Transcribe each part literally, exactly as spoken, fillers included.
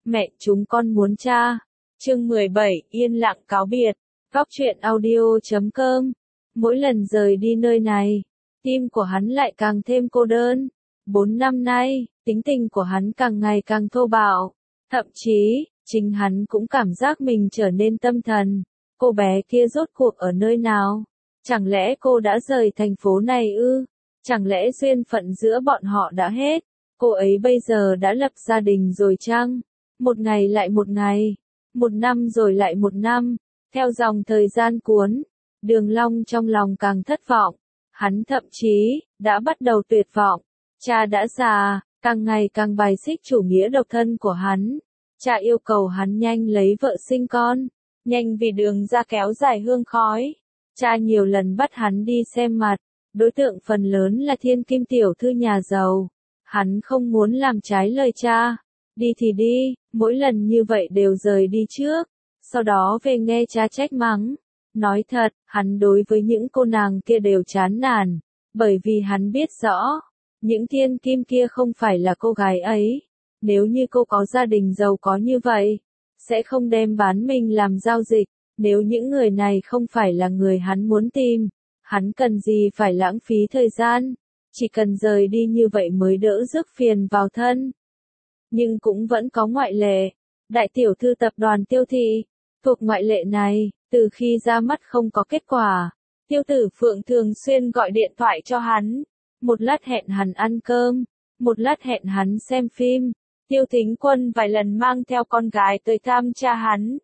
Mẹ chúng con muốn cha. Chương mười bảy, yên lặng cáo biệt. Góc truyện audio chấm com. Mỗi lần rời đi nơi này, tim của hắn lại càng thêm cô đơn. Bốn năm nay, tính tình của hắn càng ngày càng thô bạo. Thậm chí, chính hắn cũng cảm giác mình trở nên tâm thần. Cô bé kia rốt cuộc ở nơi nào? Chẳng lẽ cô đã rời thành phố này ư? Chẳng lẽ duyên phận giữa bọn họ đã hết? Cô ấy bây giờ đã lập gia đình rồi chăng? Một ngày lại một ngày, một năm rồi lại một năm, theo dòng thời gian cuốn, Đường Long trong lòng càng thất vọng, hắn thậm chí đã bắt đầu tuyệt vọng. Cha đã già, càng ngày càng bài xích chủ nghĩa độc thân của hắn. Cha yêu cầu hắn nhanh lấy vợ sinh con, nhanh vì đường ra kéo dài hương khói. Cha nhiều lần bắt hắn đi xem mặt, đối tượng phần lớn là thiên kim tiểu thư nhà giàu. Hắn không muốn làm trái lời cha. Đi thì đi, mỗi lần như vậy đều rời đi trước, sau đó về nghe cha trách mắng. Nói thật, hắn đối với những cô nàng kia đều chán nản, bởi vì hắn biết rõ, những thiên kim kia không phải là cô gái ấy. Nếu như cô có gia đình giàu có như vậy, sẽ không đem bán mình làm giao dịch. Nếu những người này không phải là người hắn muốn tìm, hắn cần gì phải lãng phí thời gian, chỉ cần rời đi như vậy mới đỡ rước phiền vào thân. Nhưng cũng vẫn có ngoại lệ. Đại tiểu thư tập đoàn Tiêu Thị, thuộc ngoại lệ này, từ khi ra mắt không có kết quả, Tiêu Tử Phượng thường xuyên gọi điện thoại cho hắn, một lát hẹn hắn ăn cơm, một lát hẹn hắn xem phim. Tiêu Thính Quân vài lần mang theo con gái tới thăm cha hắn.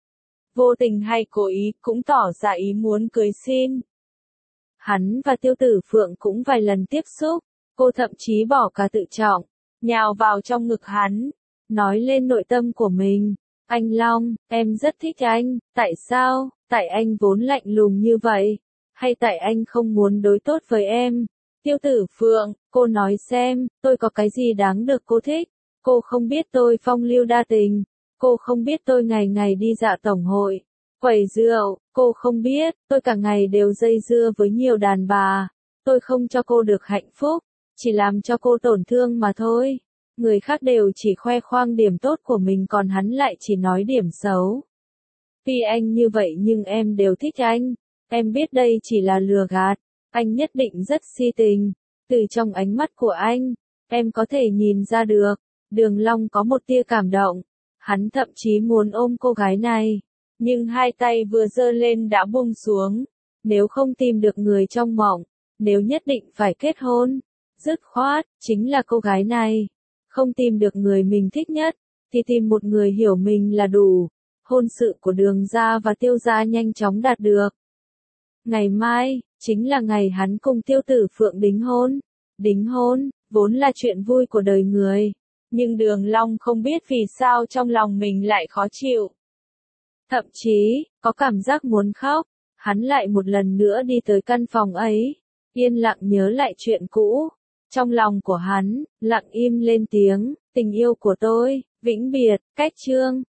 Vô tình hay cố ý cũng tỏ ra ý muốn cưới xin. Hắn và Tiêu Tử Phượng cũng vài lần tiếp xúc, cô thậm chí bỏ cả tự trọng, nhào vào trong ngực hắn, nói lên nội tâm của mình. Anh Long, em rất thích anh, tại sao, tại anh vốn lạnh lùng như vậy, hay tại anh không muốn đối tốt với em? Tiêu Tử Phượng, cô nói xem, tôi có cái gì đáng được cô thích? Cô không biết tôi phong lưu đa tình, cô không biết tôi ngày ngày đi dạo tổng hội, quẩy rượu, cô không biết, tôi cả ngày đều dây dưa với nhiều đàn bà, tôi không cho cô được hạnh phúc, chỉ làm cho cô tổn thương mà thôi. Người khác đều chỉ khoe khoang điểm tốt của mình còn hắn lại chỉ nói điểm xấu. Tuy anh như vậy nhưng em đều thích anh, em biết đây chỉ là lừa gạt, anh nhất định rất si tình, từ trong ánh mắt của anh, em có thể nhìn ra được. Đường Long có một tia cảm động, hắn thậm chí muốn ôm cô gái này, nhưng hai tay vừa giơ lên đã buông xuống. Nếu không tìm được người trong mộng, nếu nhất định phải kết hôn, dứt khoát, chính là cô gái này. Không tìm được người mình thích nhất, thì tìm một người hiểu mình là đủ. Hôn sự của Đường gia và Tiêu gia nhanh chóng đạt được. Ngày mai, chính là ngày hắn cùng Tiêu Tử Phượng đính hôn. Đính hôn, vốn là chuyện vui của đời người. Nhưng Đường Long không biết vì sao trong lòng mình lại khó chịu. Thậm chí, có cảm giác muốn khóc. Hắn lại một lần nữa đi tới căn phòng ấy, yên lặng nhớ lại chuyện cũ. Trong lòng của hắn, lặng im lên tiếng, tình yêu của tôi, vĩnh biệt, cách chương.